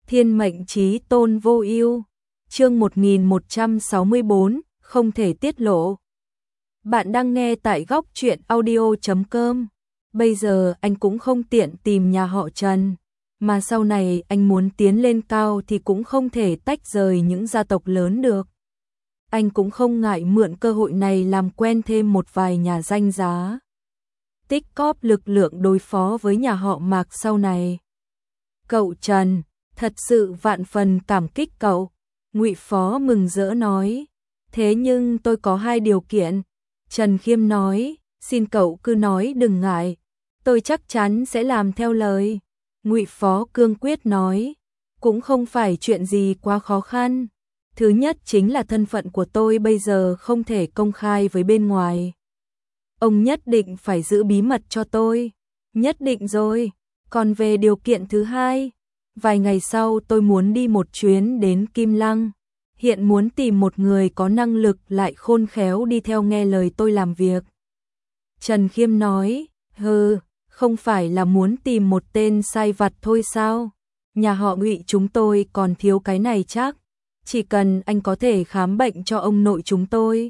Thiên mệnh chí tôn vô ưu. Chương 1164, không thể tiết lộ. Bạn đang nghe tại góc truyện audio.com. Bây giờ anh cũng không tiện tìm nhà họ Trần, mà sau này anh muốn tiến lên cao thì cũng không thể tách rời những gia tộc lớn được. Anh cũng không ngại mượn cơ hội này làm quen thêm một vài nhà danh giá, tích cóp lực lượng đối phó với nhà họ Mạc sau này. Cậu Trần, thật sự vạn phần cảm kích cậu. Ngụy Phó mừng rỡ nói. Thế nhưng tôi có 2 điều kiện. Trần Khiêm nói, xin cậu cứ nói đừng ngại, tôi chắc chắn sẽ làm theo lời. Ngụy Phó cương quyết nói, cũng không phải chuyện gì quá khó khăn. Thứ nhất chính là thân phận của tôi bây giờ không thể công khai với bên ngoài. Ông nhất định phải giữ bí mật cho tôi. Nhất định rồi. Còn về điều kiện thứ hai, vài ngày sau tôi muốn đi một chuyến đến Kim Lăng. Hiện muốn tìm một người có năng lực lại khôn khéo đi theo nghe lời tôi làm việc. Trần Khiêm nói, không phải là muốn tìm một tên sai vặt thôi sao? Nhà họ Ngụy chúng tôi còn thiếu cái này chắc. Chỉ cần anh có thể khám bệnh cho ông nội chúng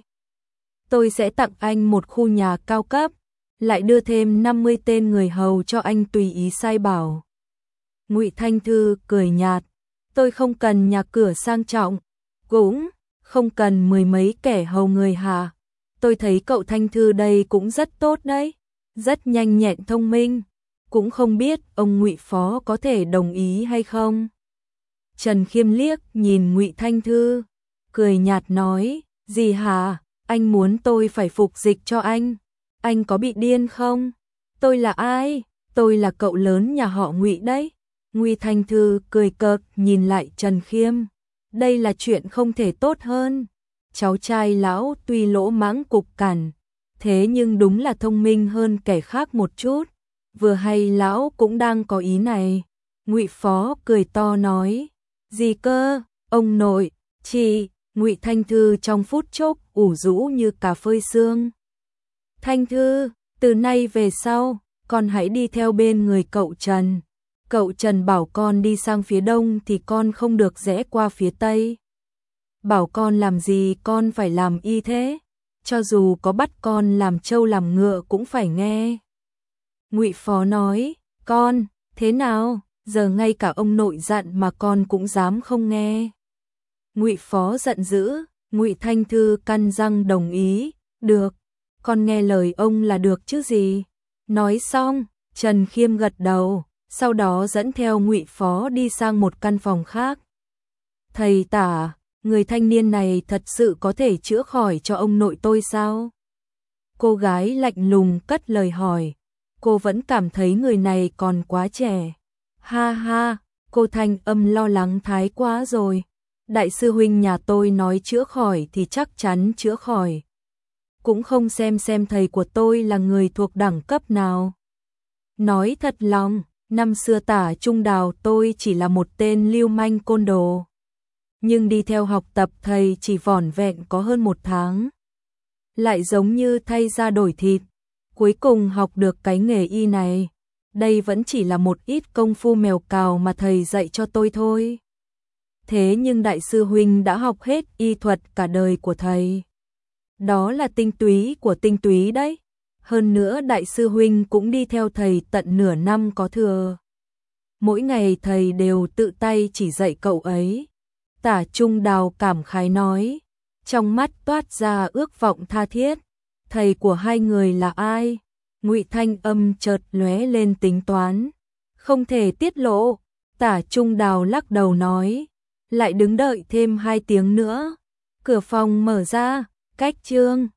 tôi sẽ tặng anh một khu nhà cao cấp, lại đưa thêm 50 tên người hầu cho anh tùy ý sai bảo. Ngụy Thanh Thư cười nhạt, tôi không cần nhà cửa sang trọng, cũng không cần 10 mấy kẻ hầu người hạ. Tôi thấy cậu Thanh Thư đây cũng rất tốt đấy, rất nhanh nhẹn thông minh, cũng không biết ông Ngụy Phó có thể đồng ý hay không. Trần Khiêm liếc nhìn Ngụy Thanh Thư, cười nhạt nói, gì hả, anh muốn tôi phải phục dịch cho anh có bị điên không? Tôi là ai? Tôi là cậu lớn nhà họ Ngụy đấy. Ngụy Thanh Thư cười cợt nhìn lại Trần Khiêm, đây là chuyện không thể tốt hơn. Cháu trai lão tuy lỗ mãng cục cằn, thế nhưng đúng là thông minh hơn kẻ khác một chút. Vừa hay lão cũng đang có ý này. Ngụy Phó cười to nói, gì cơ, ông nội, chị. Ngụy Thanh Thư trong phút chốc ủ rũ như cà phơi sương. Thanh Thư, từ nay về sau, con hãy đi theo bên người cậu Trần. Cậu Trần bảo con đi sang phía đông thì con không được rẽ qua phía tây. Bảo con làm gì con phải làm y thế, cho dù có bắt con làm trâu làm ngựa cũng phải nghe. Ngụy Phó nói, con, thế nào, giờ ngay cả ông nội dặn mà con cũng dám không nghe. Ngụy Phó giận dữ. Ngụy Thanh Thư cắn răng đồng ý, được, con nghe lời ông là được chứ gì. Nói xong, Trần Khiêm gật đầu, sau đó dẫn theo Ngụy Phó đi sang một căn phòng khác. Thầy tả, người thanh niên này thật sự có thể chữa khỏi cho ông nội tôi sao? Cô gái lạnh lùng cất lời hỏi, cô vẫn cảm thấy người này còn quá trẻ. Ha ha, cô thanh âm lo lắng thái quá rồi. Đại sư huynh nhà tôi nói chữa khỏi thì chắc chắn chữa khỏi. Cũng không xem thầy của tôi là người thuộc đẳng cấp nào. Nói thật lòng, năm xưa Tả Trung Đào tôi chỉ là một tên lưu manh côn đồ. Nhưng đi theo học tập thầy chỉ vỏn vẹn có hơn 1 tháng. Lại giống như thay da đổi thịt, cuối cùng học được cái nghề y này. Đây vẫn chỉ là một ít công phu mèo cào mà thầy dạy cho tôi thôi. Thế nhưng đại sư huynh đã học hết y thuật cả đời của thầy. Đó là tinh túy của tinh túy đấy. Hơn nữa đại sư huynh cũng đi theo thầy tận nửa năm có thừa. Mỗi ngày thầy đều tự tay chỉ dạy cậu ấy. Tả Trung Đào cảm khái nói, trong mắt toát ra ước vọng tha thiết. Thầy của hai người là ai? Ngụy Thanh âm chợt lóe lên tính toán. Không thể tiết lộ. Tả Trung Đào lắc đầu nói, lại đứng đợi thêm 2 tiếng nữa. Cửa phòng mở ra, Cách Trương